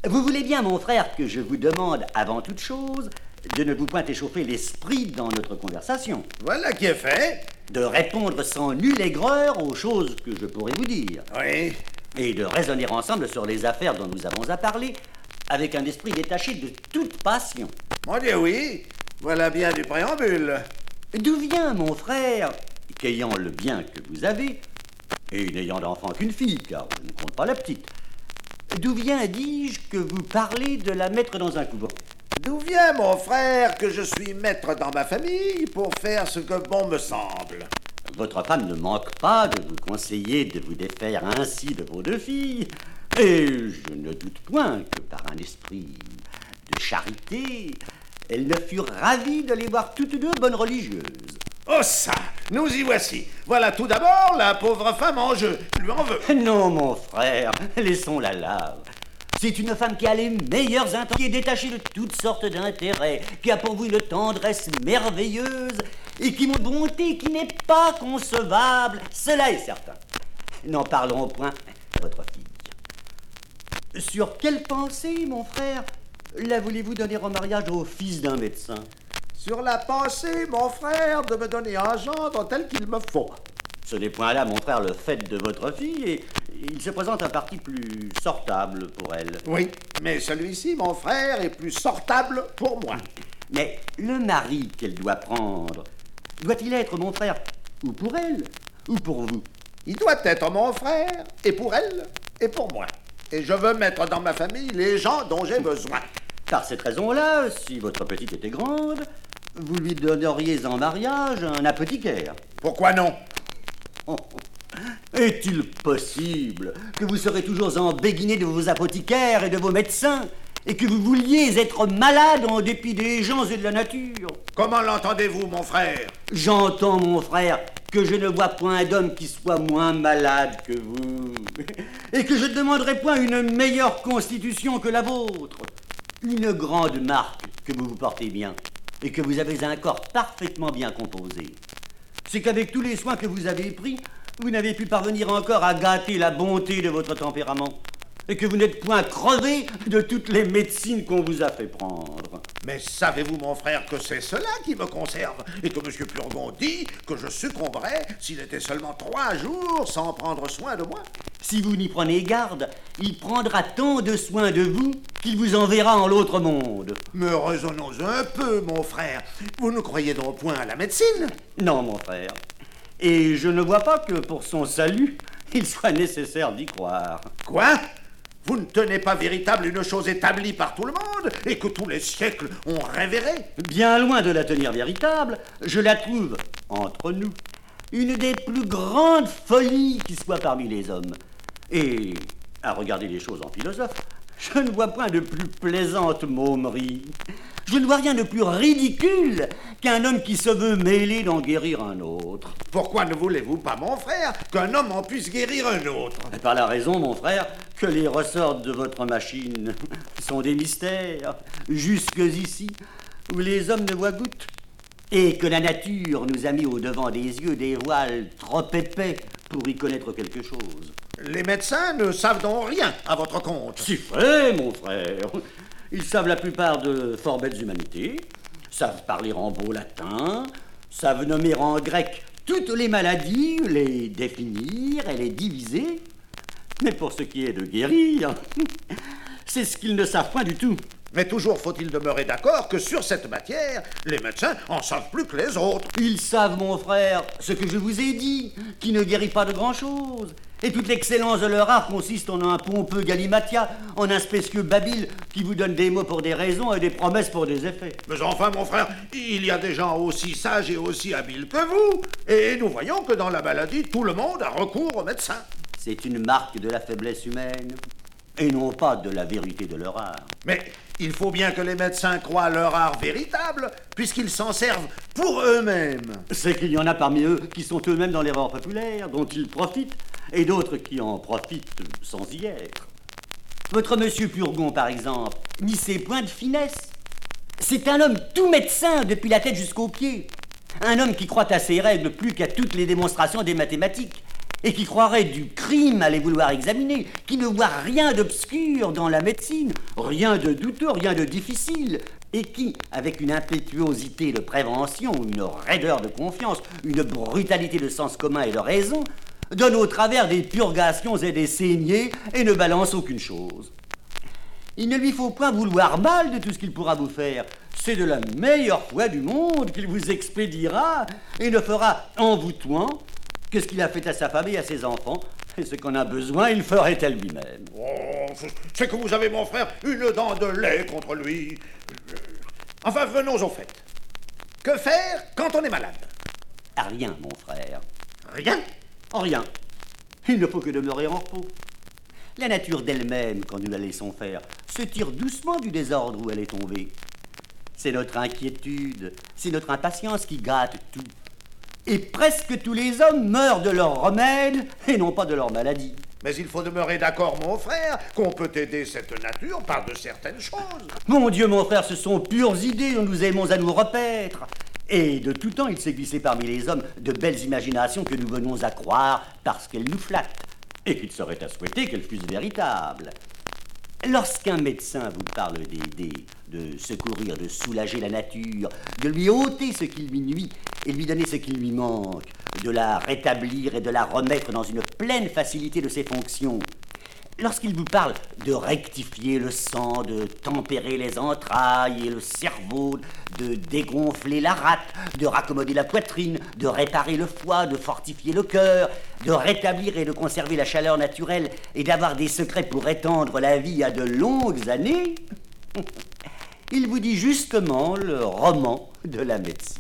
Vous voulez bien, mon frère, que je vous demande, avant toute chose, de ne vous point échauffer l'esprit dans notre conversation. Voilà qui est fait. De répondre sans nulle aigreur aux choses que je pourrais vous dire. Oui. Et de raisonner ensemble sur les affaires dont nous avons à parler, avec un esprit détaché de toute passion. Mon Dieu, oui. Voilà bien du préambule. D'où vient, mon frère, qu'ayant le bien que vous avez, et n'ayant d'enfant qu'une fille, car je ne compte pas la petite, d'où vient, dis-je, que vous parlez de la mettre dans un couvent? D'où vient, mon frère, que je suis maître dans ma famille pour faire ce que bon me semble? Votre femme ne manque pas de vous conseiller de vous défaire ainsi de vos deux filles, et je ne doute point que par un esprit de charité, elle ne fut ravie de les voir toutes deux bonnes religieuses. Oh ça, nous y voici. Voilà tout d'abord la pauvre femme en jeu. Je lui en veux. Non, mon frère, laissons-la là. C'est une femme qui a les meilleurs intentions, qui est détachée de toutes sortes d'intérêts, qui a pour vous une tendresse merveilleuse et qui montre une bonté qui n'est pas concevable. Cela est certain. N'en parlons point de votre fille. Sur quelle pensée, mon frère, la voulez-vous donner en mariage au fils d'un médecin? Sur la pensée, mon frère, de me donner un gendre tel qu'il me faut. Ce n'est point là, mon frère, le fait de votre fille, et il se présente un parti plus sortable pour elle. Oui, mais celui-ci, mon frère, est plus sortable pour moi. Mais le mari qu'elle doit prendre, doit-il être, mon frère, ou pour elle, ou pour vous? Il doit être mon frère, et pour elle, et pour moi. Et je veux mettre dans ma famille les gens dont j'ai besoin. Par cette raison-là, si votre petite était grande, vous lui donneriez en mariage un apothicaire. Pourquoi non? Est-il possible que vous serez toujours embéguiné de vos apothicaires et de vos médecins, et que vous vouliez être malade en dépit des gens et de la nature? Comment l'entendez-vous, mon frère? J'entends, mon frère, que je ne vois point d'homme qui soit moins malade que vous, et que je ne demanderai point une meilleure constitution que la vôtre. Une grande marque que vous vous portez bien, et que vous avez un corps parfaitement bien composé. C'est qu'avec tous les soins que vous avez pris, vous n'avez pu parvenir encore à gâter la bonté de votre tempérament, et que vous n'êtes point crevé de toutes les médecines qu'on vous a fait prendre. Mais savez-vous, mon frère, que c'est cela qui me conserve, et que M. Purgon dit que je succomberais s'il était seulement 3 jours sans prendre soin de moi? Si vous n'y prenez garde, il prendra tant de soin de vous qu'il vous enverra en l'autre monde. Mais raisonnons un peu, mon frère. Vous ne croyez donc point à la médecine? Non, mon frère. Et je ne vois pas que pour son salut, il soit nécessaire d'y croire. Quoi? Vous ne tenez pas véritable une chose établie par tout le monde et que tous les siècles ont révéré? Bien loin de la tenir véritable, je la trouve, entre nous, une des plus grandes folies qui soit parmi les hommes. Et, à regarder les choses en philosophe, je ne vois point de plus plaisante momerie. Je ne vois rien de plus ridicule qu'un homme qui se veut mêler d'en guérir un autre. Pourquoi ne voulez-vous pas, mon frère, qu'un homme en puisse guérir un autre? Par la raison, mon frère, que les ressorts de votre machine sont des mystères, jusque ici, où les hommes ne voient goutte, et que la nature nous a mis au-devant des yeux des voiles trop épais pour y connaître quelque chose. Les médecins ne savent donc rien à votre compte. Si fait, mon frère. Ils savent la plupart de fort belles humanités, savent parler en beau latin, savent nommer en grec toutes les maladies, les définir et les diviser. Mais pour ce qui est de guérir, c'est ce qu'ils ne savent point du tout. Mais toujours faut-il demeurer d'accord que sur cette matière, les médecins en savent plus que les autres. Ils savent, mon frère, ce que je vous ai dit, qui ne guérit pas de grand-chose. Et toute l'excellence de leur art consiste en un pompeux galimatia, en un spécieux babil qui vous donne des mots pour des raisons et des promesses pour des effets. Mais enfin, mon frère, il y a des gens aussi sages et aussi habiles que vous. Et nous voyons que dans la maladie, tout le monde a recours aux médecins. C'est une marque de la faiblesse humaine, et non pas de la vérité de leur art. Mais il faut bien que les médecins croient leur art véritable, puisqu'ils s'en servent pour eux-mêmes. C'est qu'il y en a parmi eux qui sont eux-mêmes dans l'erreur populaire, dont ils profitent, et d'autres qui en profitent sans y être. Votre monsieur Purgon, par exemple, n'y sait point de finesse. C'est un homme tout médecin depuis la tête jusqu'aux pieds. Un homme qui croit à ses règles plus qu'à toutes les démonstrations des mathématiques. et qui croirait du crime à les vouloir examiner, qui ne voit rien d'obscur dans la médecine, rien de douteux, rien de difficile, et qui, avec une impétuosité de prévention, une raideur de confiance, une brutalité de sens commun et de raison, donne au travers des purgations et des saignées et ne balance aucune chose. Il ne lui faut point vouloir mal de tout ce qu'il pourra vous faire. C'est de la meilleure foi du monde qu'il vous expédiera et ne fera en vous tuant que ce qu'il a fait à sa femme et à ses enfants. Et ce qu'on a besoin, il ferait à lui-même. Oh, c'est que vous avez, mon frère, une dent de lait contre lui. Enfin, venons au fait. Que faire quand on est malade? Rien, mon frère. Rien? Rien. Il ne faut que demeurer en repos. La nature d'elle-même, quand nous la laissons faire, se tire doucement du désordre où elle est tombée. C'est notre inquiétude, c'est notre impatience qui gâte tout. Et presque tous les hommes meurent de leur remède et non pas de leur maladie. Mais il faut demeurer d'accord, mon frère, qu'on peut aider cette nature par de certaines choses. Mon Dieu, mon frère, ce sont pures idées dont nous aimons à nous repaître. Et de tout temps, il s'est glissé parmi les hommes de belles imaginations que nous venons à croire parce qu'elles nous flattent, et qu'il serait à souhaiter qu'elles fussent véritables. Lorsqu'un médecin vous parle d'aider, de secourir, de soulager la nature, de lui ôter ce qui lui nuit et lui donner ce qui lui manque, de la rétablir et de la remettre dans une pleine facilité de ses fonctions, lorsqu'il vous parle de rectifier le sang, de tempérer les entrailles et le cerveau, de dégonfler la rate, de raccommoder la poitrine, de réparer le foie, de fortifier le cœur, de rétablir et de conserver la chaleur naturelle et d'avoir des secrets pour étendre la vie à de longues années, il vous dit justement le roman de la médecine.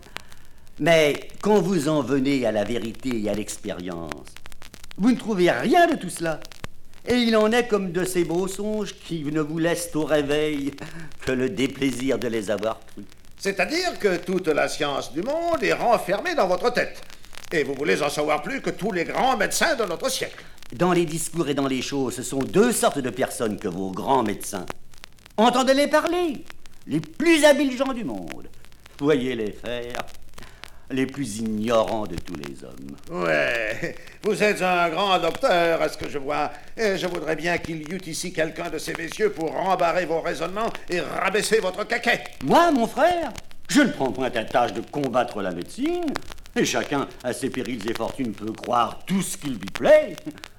Mais quand vous en venez à la vérité et à l'expérience, vous ne trouvez rien de tout cela. Et il en est comme de ces beaux songes qui ne vous laissent au réveil que le déplaisir de les avoir crus. C'est-à-dire que toute la science du monde est renfermée dans votre tête. Et vous voulez en savoir plus que tous les grands médecins de notre siècle. Dans les discours et dans les choses, ce sont deux sortes de personnes que vos grands médecins. Entendez-les parler, les plus habiles gens du monde. Voyez-les faire, les plus ignorants de tous les hommes. Ouais, vous êtes un grand docteur, à ce que je vois. Et je voudrais bien qu'il y eût ici quelqu'un de ces messieurs pour rembarrer vos raisonnements et rabaisser votre caquet. Moi, mon frère, je ne prends point à tâche de combattre la médecine, et chacun, à ses périls et fortunes, peut croire tout ce qu'il lui plaît.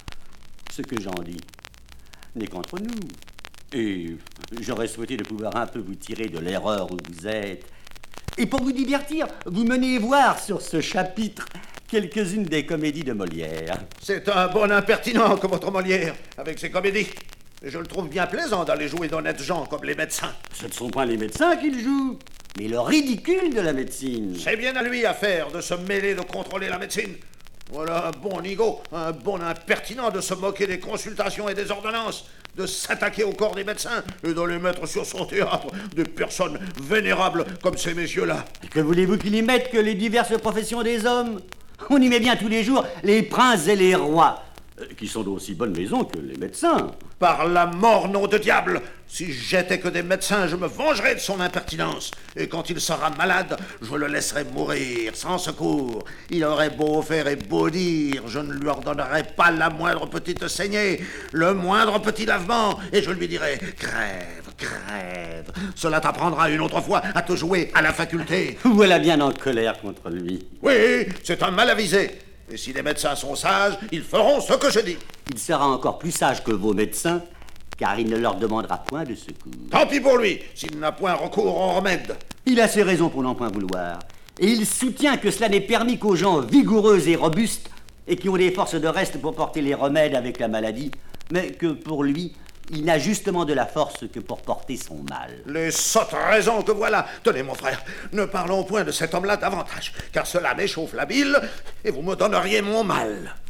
Ce que j'en dis n'est qu'entre nous. Et j'aurais souhaité de pouvoir un peu vous tirer de l'erreur où vous êtes. Et pour vous divertir, vous menez voir sur ce chapitre quelques-unes des comédies de Molière. C'est un bon impertinent que votre Molière, avec ses comédies. Et je le trouve bien plaisant d'aller jouer d'honnêtes gens comme les médecins. Ce ne sont pas les médecins qu'il joue, mais le ridicule de la médecine. C'est bien à lui à faire de se mêler de contrôler la médecine. Voilà un bon nigaud, un bon impertinent de se moquer des consultations et des ordonnances, de s'attaquer au corps des médecins et de les mettre sur son théâtre, des personnes vénérables comme ces messieurs-là. Que voulez-vous qu'il y mette que les diverses professions des hommes? On y met bien tous les jours les princes et les rois, qui sont d'aussi bonne maison que les médecins. Par la mort, nom de diable! Si j'étais que des médecins, je me vengerais de son impertinence. Et quand il sera malade, je le laisserai mourir, sans secours. Il aurait beau faire et beau dire, je ne lui ordonnerai pas la moindre petite saignée, le moindre petit lavement, et je lui dirai, crève, crève. Cela t'apprendra une autre fois à te jouer à la faculté. Voilà bien en colère contre lui. Oui, c'est un mal avisé. Et si les médecins sont sages, ils feront ce que je dis. Il sera encore plus sage que vos médecins, car il ne leur demandera point de secours. Tant pis pour lui, s'il n'a point recours au remède. Il a ses raisons pour n'en point vouloir. Et il soutient que cela n'est permis qu'aux gens vigoureux et robustes, et qui ont des forces de reste pour porter les remèdes avec la maladie, mais que pour lui, il n'a justement de la force que pour porter son mal. Les sottes raisons que voilà. Tenez, mon frère, ne parlons point de cet homme-là davantage, car cela m'échauffe la bile, et vous me donneriez mon mal.